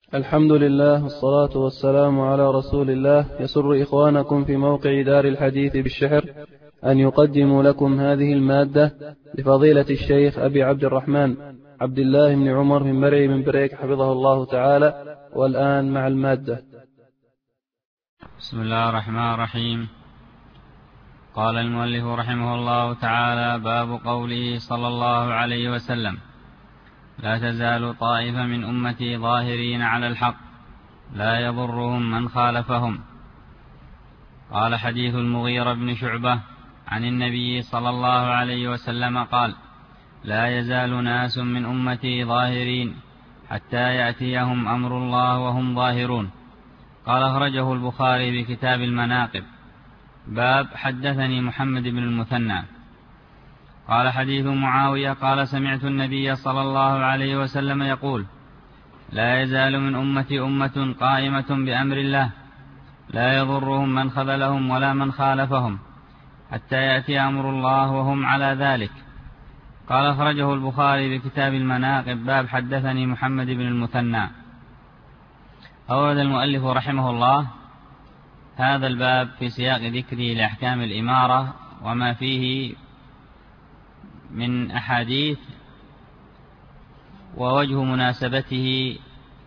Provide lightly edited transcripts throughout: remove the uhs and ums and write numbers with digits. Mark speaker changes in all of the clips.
Speaker 1: الحمد لله والصلاة والسلام على رسول الله. يسر إخوانكم في موقع دار الحديث بالشحر أن يقدموا لكم هذه المادة لفضيلة الشيخ أبي عبد الرحمن عبد الله بن عمر من مرعي من بريك حفظه الله تعالى. والآن مع المادة.
Speaker 2: بسم الله الرحمن الرحيم. قال المؤلف رحمه الله تعالى: باب قوله صلى الله عليه وسلم: لا تزال طائفة من أمتي ظاهرين على الحق لا يضرهم من خالفهم. قال: حديث المغيرة بن شعبة عن النبي صلى الله عليه وسلم قال: لا يزال ناس من أمتي ظاهرين حتى يأتيهم أمر الله وهم ظاهرون. قال: أخرجه البخاري بكتاب المناقب. باب حدثني محمد بن المثنى قال: حديث معاوية قال: سمعت النبي صلى الله عليه وسلم يقول: لا يزال من أمتي أمة قائمة بأمر الله لا يضرهم من خذلهم ولا من خالفهم حتى يأتي أمر الله وهم على ذلك. قال: أخرجه البخاري بكتاب المناقب. باب حدثني محمد بن المثنى. أورد المؤلف رحمه الله هذا الباب في سياق ذكره لأحكام الإمارة وما فيه من أحاديث، ووجه مناسبته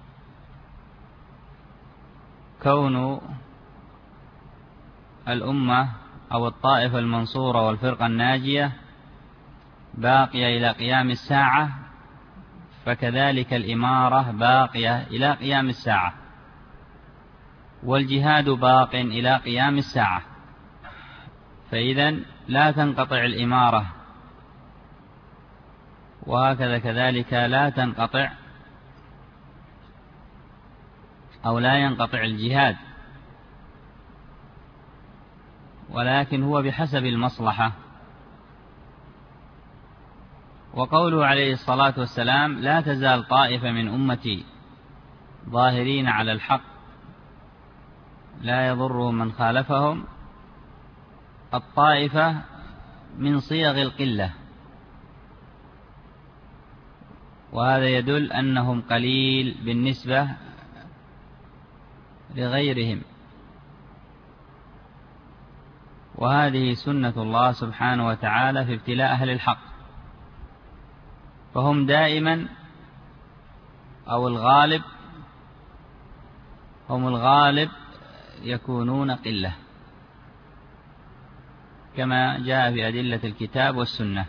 Speaker 2: كون الأمة أو الطائفة المنصورة والفرقة الناجية باقية إلى قيام الساعة، فكذلك الإمارة باقية إلى قيام الساعة، والجهاد باق إلى قيام الساعة. فإذن لا تنقطع الإمارة، وهكذا كذلك لا تنقطع أو لا ينقطع الجهاد، ولكن هو بحسب المصلحة. وقوله عليه الصلاة والسلام: لا تزال طائفة من أمتي ظاهرين على الحق لا يضرهم من خالفهم، الطائفة من صيغ القلة، وهذا يدل أنهم قليل بالنسبة لغيرهم، وهذه سنة الله سبحانه وتعالى في ابتلاء أهل الحق، فهم دائما أو الغالب هم الغالب يكونون قلة، كما جاء في أدلة الكتاب والسنة: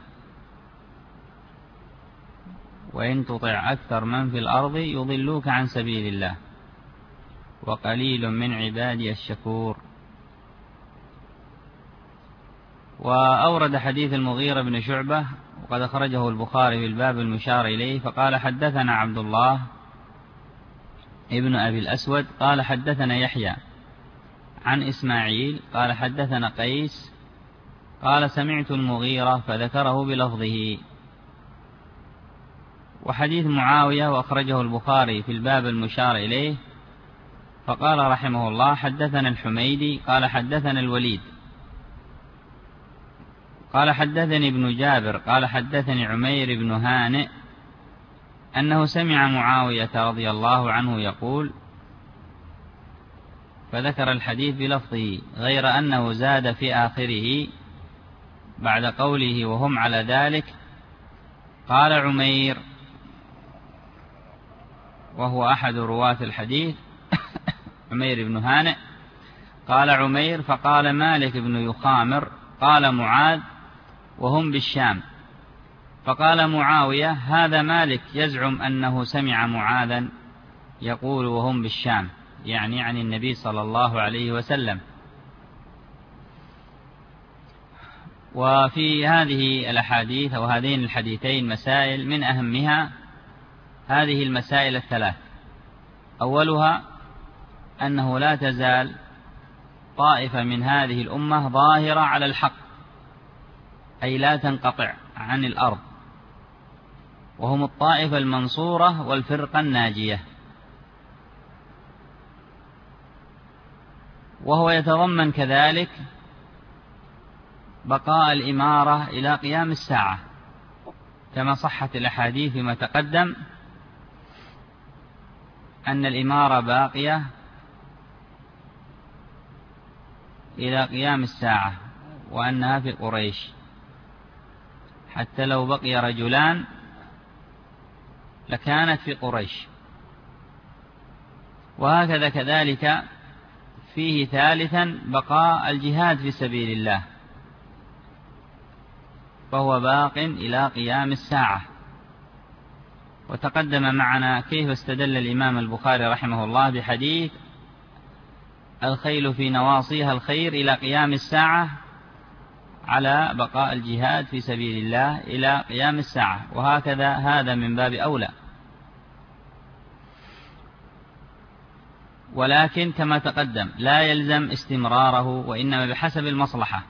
Speaker 2: وإن تطع أكثر من في الأرض يضلوك عن سبيل الله وقليل من عبادي الشكور. وأورد حديث المغيرة بن شعبة وقد أخرجه البخاري في الباب المشار إليه، فقال: حدثنا عبد الله ابن أبي الأسود قال: حدثنا يحيى عن إسماعيل قال: حدثنا قيس قال: سمعت المغيرة، فذكره بلفظه. وحديث معاوية وأخرجه البخاري في الباب المشار إليه، فقال رحمه الله: حدثنا الحميدي قال: حدثنا الوليد قال: حدثني ابن جابر قال: حدثني عمير بن هانئ أنه سمع معاوية رضي الله عنه يقول، فذكر الحديث بلفظه، غير أنه زاد في آخره بعد قوله وهم على ذلك. قال عمير، وهو أحد رواة الحديث عمير بن هانئ، قال عمير: فقال مالك بن يخامر قال معاذ وهم بالشام. فقال معاوية: هذا مالك يزعم أنه سمع معاذا يقول وهم بالشام، يعني عن النبي صلى الله عليه وسلم. وفي هذه الأحاديث أو هذين الحديثين مسائل، من أهمها هذه المسائل الثلاث: أولها أنه لا تزال طائفة من هذه الأمة ظاهرة على الحق، أي لا تنقطع عن الأرض، وهم الطائفة المنصورة والفرقة الناجية. وهو يتضمن كذلك بقاء الإمارة إلى قيام الساعة، كما صحت الأحاديث فيما تقدم أن الإمارة باقية إلى قيام الساعة، وأنها في قريش، حتى لو بقي رجلان لكانت في قريش. وهكذا كذلك فيه ثالثا بقاء الجهاد في سبيل الله، فهو باق إلى قيام الساعة. وتقدم معنا كيف استدل الإمام البخاري رحمه الله بحديث الخيل في نواصيها الخير إلى قيام الساعة على بقاء الجهاد في سبيل الله إلى قيام الساعة، وهكذا هذا من باب أولى. ولكن كما تقدم لا يلزم استمراره، وإنما بحسب المصلحة.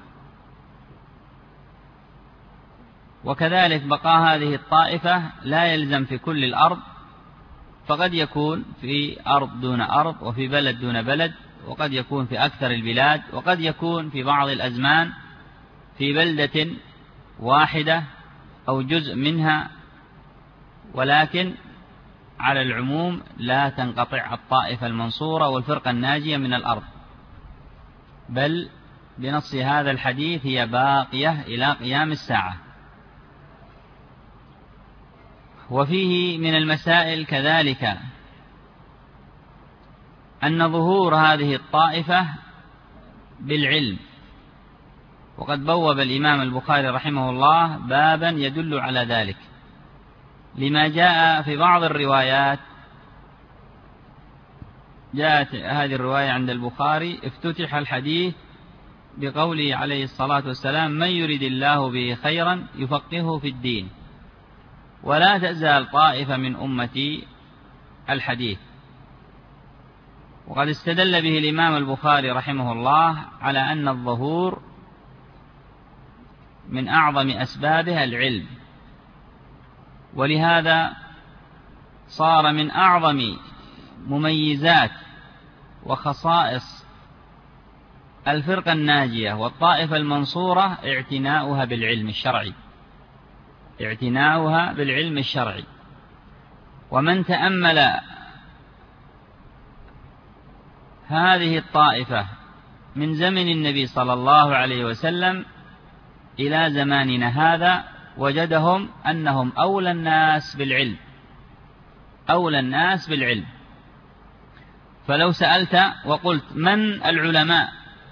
Speaker 2: وكذلك بقاء هذه الطائفة لا يلزم في كل الأرض، فقد يكون في أرض دون أرض، وفي بلد دون بلد، وقد يكون في أكثر البلاد، وقد يكون في بعض الأزمان في بلدة واحدة أو جزء منها. ولكن على العموم لا تنقطع الطائفة المنصورة والفرقة الناجية من الأرض، بل بنص هذا الحديث هي باقية إلى قيام الساعة. وفيه من المسائل كذلك أن ظهور هذه الطائفة بالعلم، وقد بوب الإمام البخاري رحمه الله بابا يدل على ذلك، لما جاء في بعض الروايات. جاءت هذه الرواية عند البخاري: افتتح الحديث بقوله عليه الصلاة والسلام: من يرد الله به خيرا يفقهه في الدين، ولا تزال طائفة من أمتي الحديث. وقد استدل به الإمام البخاري رحمه الله على أن الظهور من أعظم أسبابها العلم، ولهذا صار من أعظم مميزات وخصائص الفرقة الناجية والطائفة المنصورة اعتناؤها بالعلم الشرعي، اعتناؤها بالعلم الشرعي. ومن تأمل هذه الطائفة من زمن النبي صلى الله عليه وسلم إلى زماننا هذا وجدهم أنهم أولى الناس بالعلم، أولى الناس بالعلم. فلو سألت وقلت من العلماء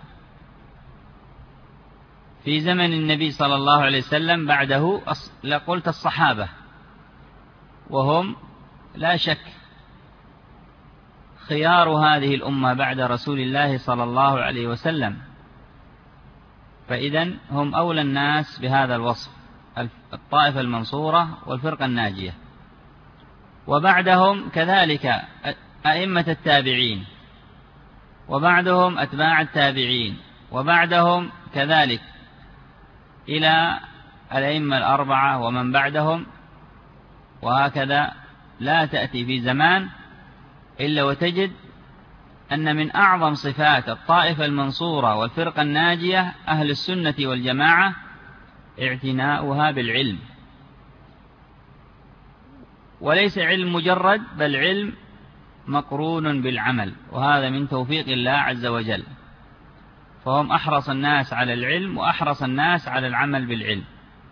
Speaker 2: في زمن النبي صلى الله عليه وسلم بعده، لقلت الصحابة، وهم لا شك خيار هذه الأمة بعد رسول الله صلى الله عليه وسلم. فإذن هم أولى الناس بهذا الوصف، الطائفة المنصورة والفرقة الناجية. وبعدهم كذلك أئمة التابعين، وبعدهم أتباع التابعين، وبعدهم كذلك إلى الأئمة الأربعة ومن بعدهم. وهكذا لا تأتي في زمان إلا وتجد أن من أعظم صفات الطائفة المنصورة والفرقة الناجية أهل السنة والجماعة اعتناؤها بالعلم، وليس علم مجرد، بل علم مقرون بالعمل، وهذا من توفيق الله عز وجل. فهم أحرص الناس على العلم وأحرص الناس على العمل بالعلم،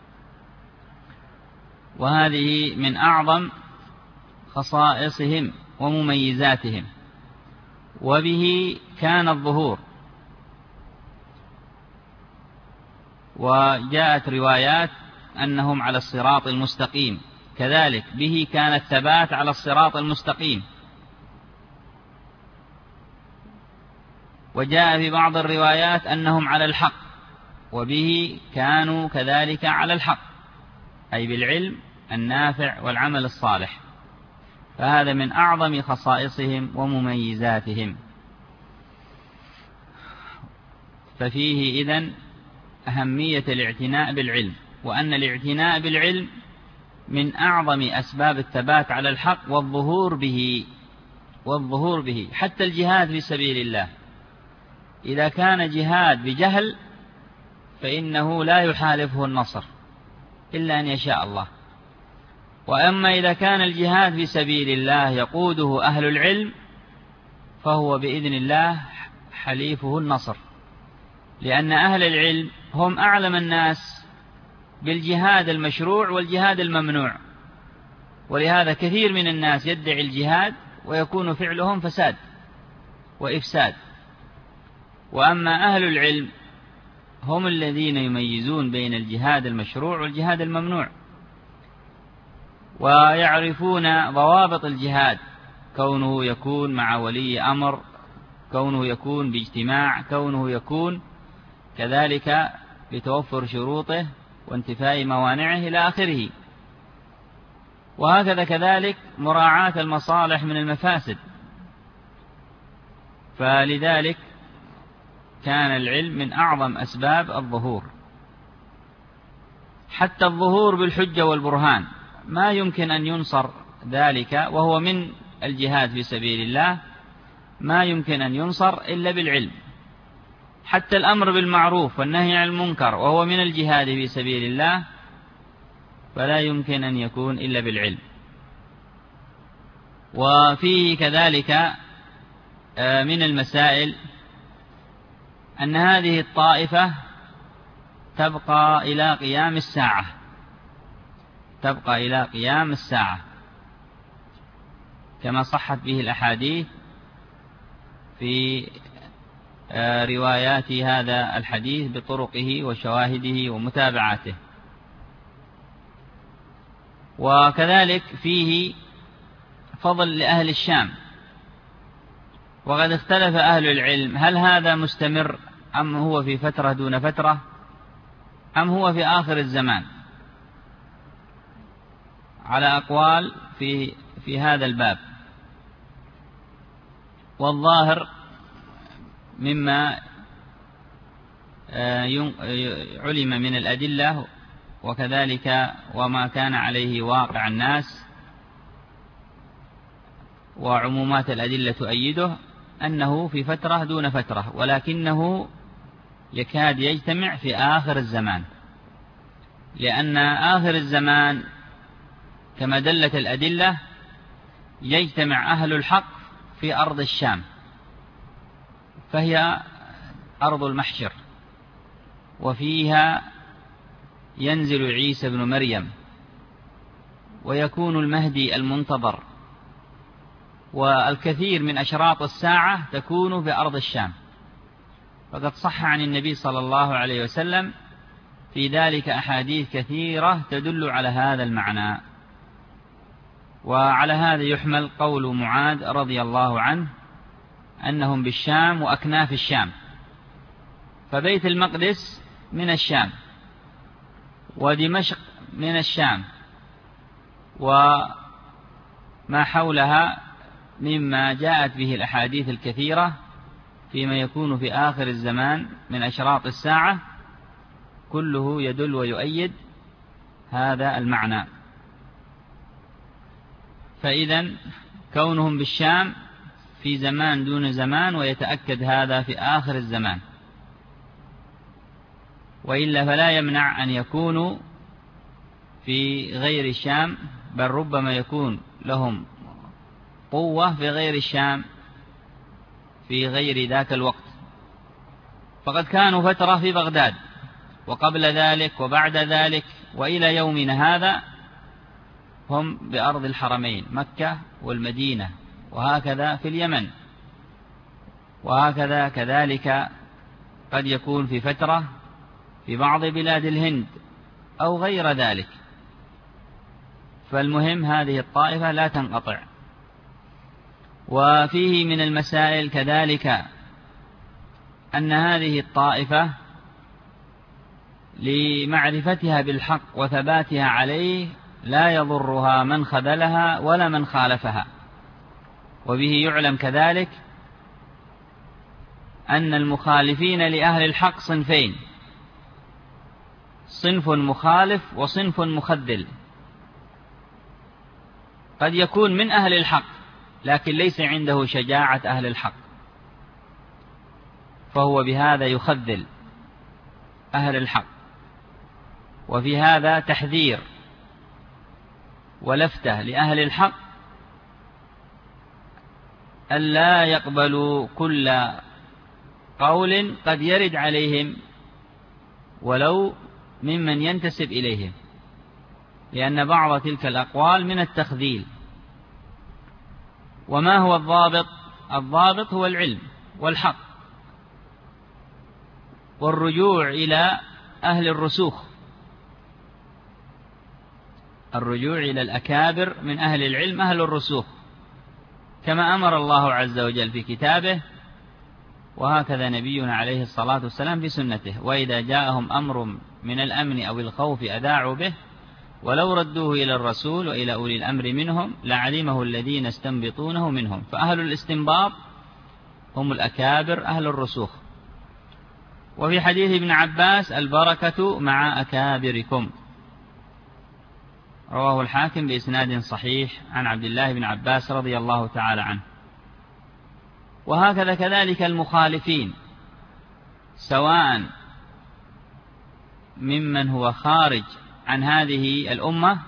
Speaker 2: وهذه من أعظم خصائصهم ومميزاتهم. وبه كان الظهور. وجاءت روايات أنهم على الصراط المستقيم، كذلك به كان الثبات على الصراط المستقيم. وجاء في بعض الروايات أنهم على الحق، وبه كانوا كذلك على الحق، أي بالعلم النافع والعمل الصالح. فهذا من أعظم خصائصهم ومميزاتهم. ففيه إذن أهمية الاعتناء بالعلم، وأن الاعتناء بالعلم من أعظم أسباب الثبات على الحق والظهور به. حتى الجهاد في سبيل الله إذا كان جهاد بجهل فإنه لا يحالفه النصر إلا أن يشاء الله. وأما إذا كان الجهاد في سبيل الله يقوده أهل العلم فهو بإذن الله حليفه النصر، لأن أهل العلم هم أعلم الناس بالجهاد المشروع والجهاد الممنوع، ولهذا كثير من الناس يدعي الجهاد ويكون فعلهم فساد وإفساد. وأما أهل العلم هم الذين يميزون بين الجهاد المشروع والجهاد الممنوع، ويعرفون ضوابط الجهاد، كونه يكون مع ولي أمر، كونه يكون باجتماع، كونه يكون كذلك بتوفر شروطه وانتفاء موانعه إلى آخره. وهكذا كذلك مراعاة المصالح من المفاسد. فلذلك كان العلم من أعظم أسباب الظهور، حتى الظهور بالحجة والبرهان ما يمكن أن ينصر ذلك، وهو من الجهاد في سبيل الله، ما يمكن أن ينصر إلا بالعلم. حتى الأمر بالمعروف والنهي عن المنكر وهو من الجهاد في سبيل الله، فلا يمكن أن يكون إلا بالعلم. وفيه كذلك من المسائل أن هذه الطائفة تبقى إلى قيام الساعة، تبقى إلى قيام الساعة، كما صحت به الأحاديث في روايات هذا الحديث بطرقه وشواهده ومتابعاته. وكذلك فيه فضل لأهل الشام، وقد اختلف أهل العلم هل هذا مستمر أم هو في فترة دون فترة أم هو في آخر الزمان، على أقوال في هذا الباب. والظاهر مما علم من الأدلة وكذلك وما كان عليه واقع الناس وعمومات الأدلة تؤيده أنه في فترة دون فترة، ولكنه يكاد يجتمع في آخر الزمان، لأن آخر الزمان كما دلت الأدلة يجتمع أهل الحق في أرض الشام، فهي أرض المحشر، وفيها ينزل عيسى بن مريم ويكون المهدي المنتظر، والكثير من أشراط الساعة تكون في أرض الشام. فقد صح عن النبي صلى الله عليه وسلم في ذلك أحاديث كثيرة تدل على هذا المعنى. وعلى هذا يحمل قول معاذ رضي الله عنه أنهم بالشام وأكناف الشام، فبيت المقدس من الشام ودمشق من الشام وما حولها مما جاءت به الأحاديث الكثيرة فيما يكون في آخر الزمان من أشراط الساعة، كله يدل ويؤيد هذا المعنى. فإذا كونهم بالشام في زمان دون زمان، ويتأكد هذا في آخر الزمان، وإلا فلا يمنع أن يكونوا في غير الشام، بل ربما يكون لهم قوة في غير الشام في غير ذاك الوقت. فقد كانوا فترة في بغداد، وقبل ذلك وبعد ذلك وإلى يومنا هذا هم بأرض الحرمين مكة والمدينة، وهكذا في اليمن، وهكذا كذلك قد يكون في فترة في بعض بلاد الهند أو غير ذلك. فالمهم هذه الطائفة لا تنقطع. وفيه من المسائل كذلك أن هذه الطائفة لمعرفتها بالحق وثباتها عليه لا يضرها من خذلها ولا من خالفها. وبه يعلم كذلك أن المخالفين لأهل الحق صنفين: صنف مخالف وصنف مخذل. قد يكون من أهل الحق لكن ليس عنده شجاعة أهل الحق، فهو بهذا يخذل أهل الحق. وفي هذا تحذير ولفتة لأهل الحق ألا يقبلوا كل قول قد يرد عليهم ولو ممن ينتسب إليهم، لأن بعض تلك الأقوال من التخذيل. وما هو الضابط؟ الضابط هو العلم والحق والرجوع إلى أهل الرسوخ، الرجوع إلى الأكابر من أهل العلم أهل الرسوخ، كما أمر الله عز وجل في كتابه، وهكذا نبينا عليه الصلاة والسلام في سنته: وإذا جاءهم أمر من الأمن أو الخوف أذاعوا به ولو ردوه إلى الرسول وإلى أولي الأمر منهم لعلمه الذين يستنبطونه منهم. فأهل الاستنباط هم الأكابر أهل الرسوخ. وفي حديث ابن عباس: البركة مع أكابركم، رواه الحاكم بإسناد صحيح عن عبد الله بن عباس رضي الله تعالى عنه. وهكذا كذلك المخالفين، سواء ممن هو خارج عن هذه الأمة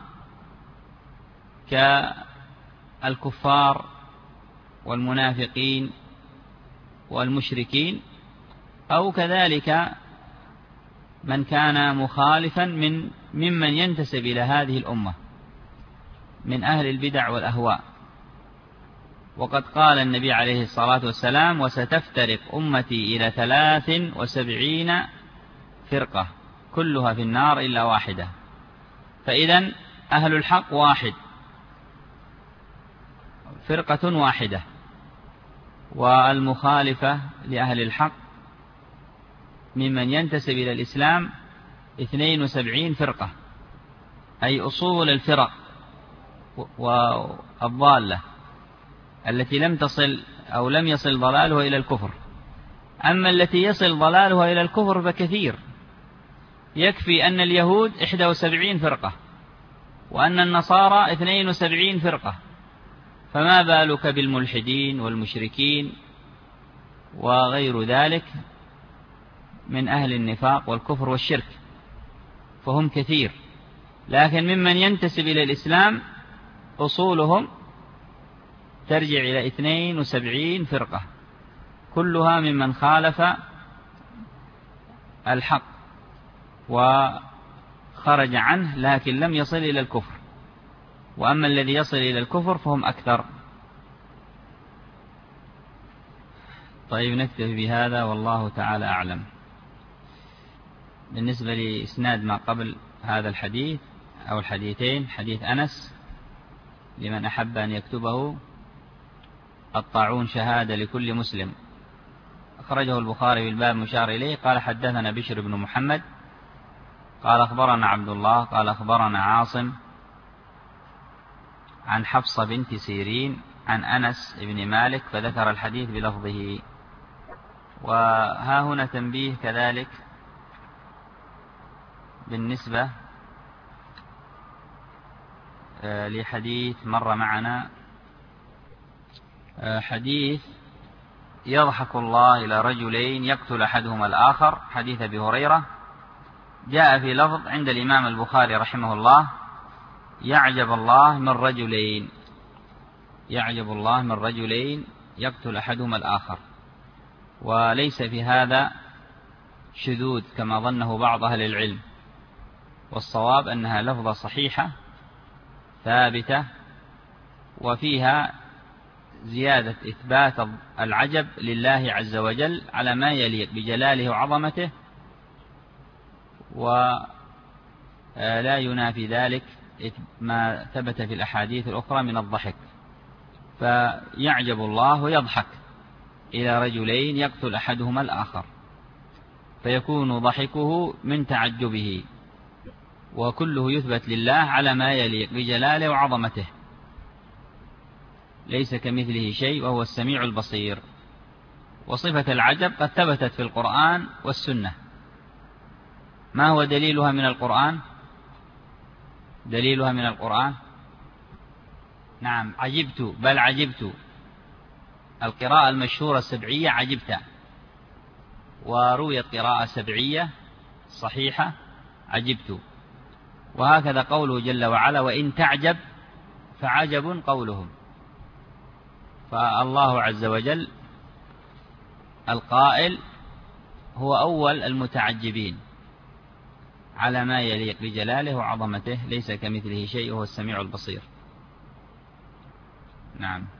Speaker 2: كالكفار والمنافقين والمشركين، أو كذلك من كان مخالفا ممن ينتسب إلى هذه الأمة من أهل البدع والأهواء. وقد قال النبي عليه الصلاة والسلام: وستفترق أمتي إلى 73 فرقة كلها في النار إلا واحدة. فإذن أهل الحق واحد، فرقة واحدة، والمخالفة لأهل الحق ممن ينتسب إلى الإسلام 72 فرقة، أي أصول الفرق والضالة التي لم تصل أو لم يصل ضلالها إلى الكفر. أما التي يصل ضلالها إلى الكفر فكثير، يكفي أن اليهود 71 فرقة وأن النصارى 72 فرقة، فما بالك بالملحدين والمشركين وغير ذلك من أهل النفاق والكفر والشرك، فهم كثير. لكن ممن ينتسب إلى الإسلام أصولهم ترجع إلى 72 فرقة كلها ممن خالف الحق وخرج عنه لكن لم يصل إلى الكفر. وأما الذي يصل إلى الكفر فهم أكثر. طيب، نكتفي بهذا والله تعالى أعلم. بالنسبة لإسناد ما قبل هذا الحديث أو الحديثين، حديث أنس لمن أحب أن يكتبه: الطاعون شهادة لكل مسلم، أخرجه البخاري بالباب مشار إليه. قال: حدثنا بشر بن محمد قال أخبرنا عبد الله قال أخبرنا عاصم عن حفصة بنت سيرين عن أنس بن مالك، فذكر الحديث بلفظه. وها هنا تنبيه كذلك بالنسبة لحديث مر معنا، حديث: يضحك الله إلى رجلين يقتل أحدهما الآخر، حديث أبي هريرة. جاء في لفظ عند الإمام البخاري رحمه الله: يعجب الله من رجلين، يعجب الله من رجلين يقتل أحدهما الآخر. وليس في هذا شذوذ كما ظنه بعض أهل العلم، والصواب أنها لفظة صحيحة ثابتة، وفيها زيادة إثبات العجب لله عز وجل على ما يليق بجلاله وعظمته، ولا ينافي ذلك ما ثبت في الأحاديث الأخرى من الضحك. فيعجب الله ويضحك إلى رجلين يقتل أحدهما الآخر، فيكون ضحكه من تعجبه، وكله يثبت لله على ما يليق بجلاله وعظمته، ليس كمثله شيء وهو السميع البصير. وصفة العجب قد ثبتت في القرآن والسنة. ما هو دليلها من القرآن؟ دليلها من القرآن: نعم، عجبت، بل عجبت. القراءة المشهورة السبعية عجبت، ورويت قراءة سبعية صحيحة عجبت. وهكذا قوله جل وعلا: وإن تعجب فعجب قولهم. فالله عز وجل القائل هو أول المتعجبين على ما يليق بجلاله وعظمته، ليس كمثله شيء وهو السميع البصير. نعم.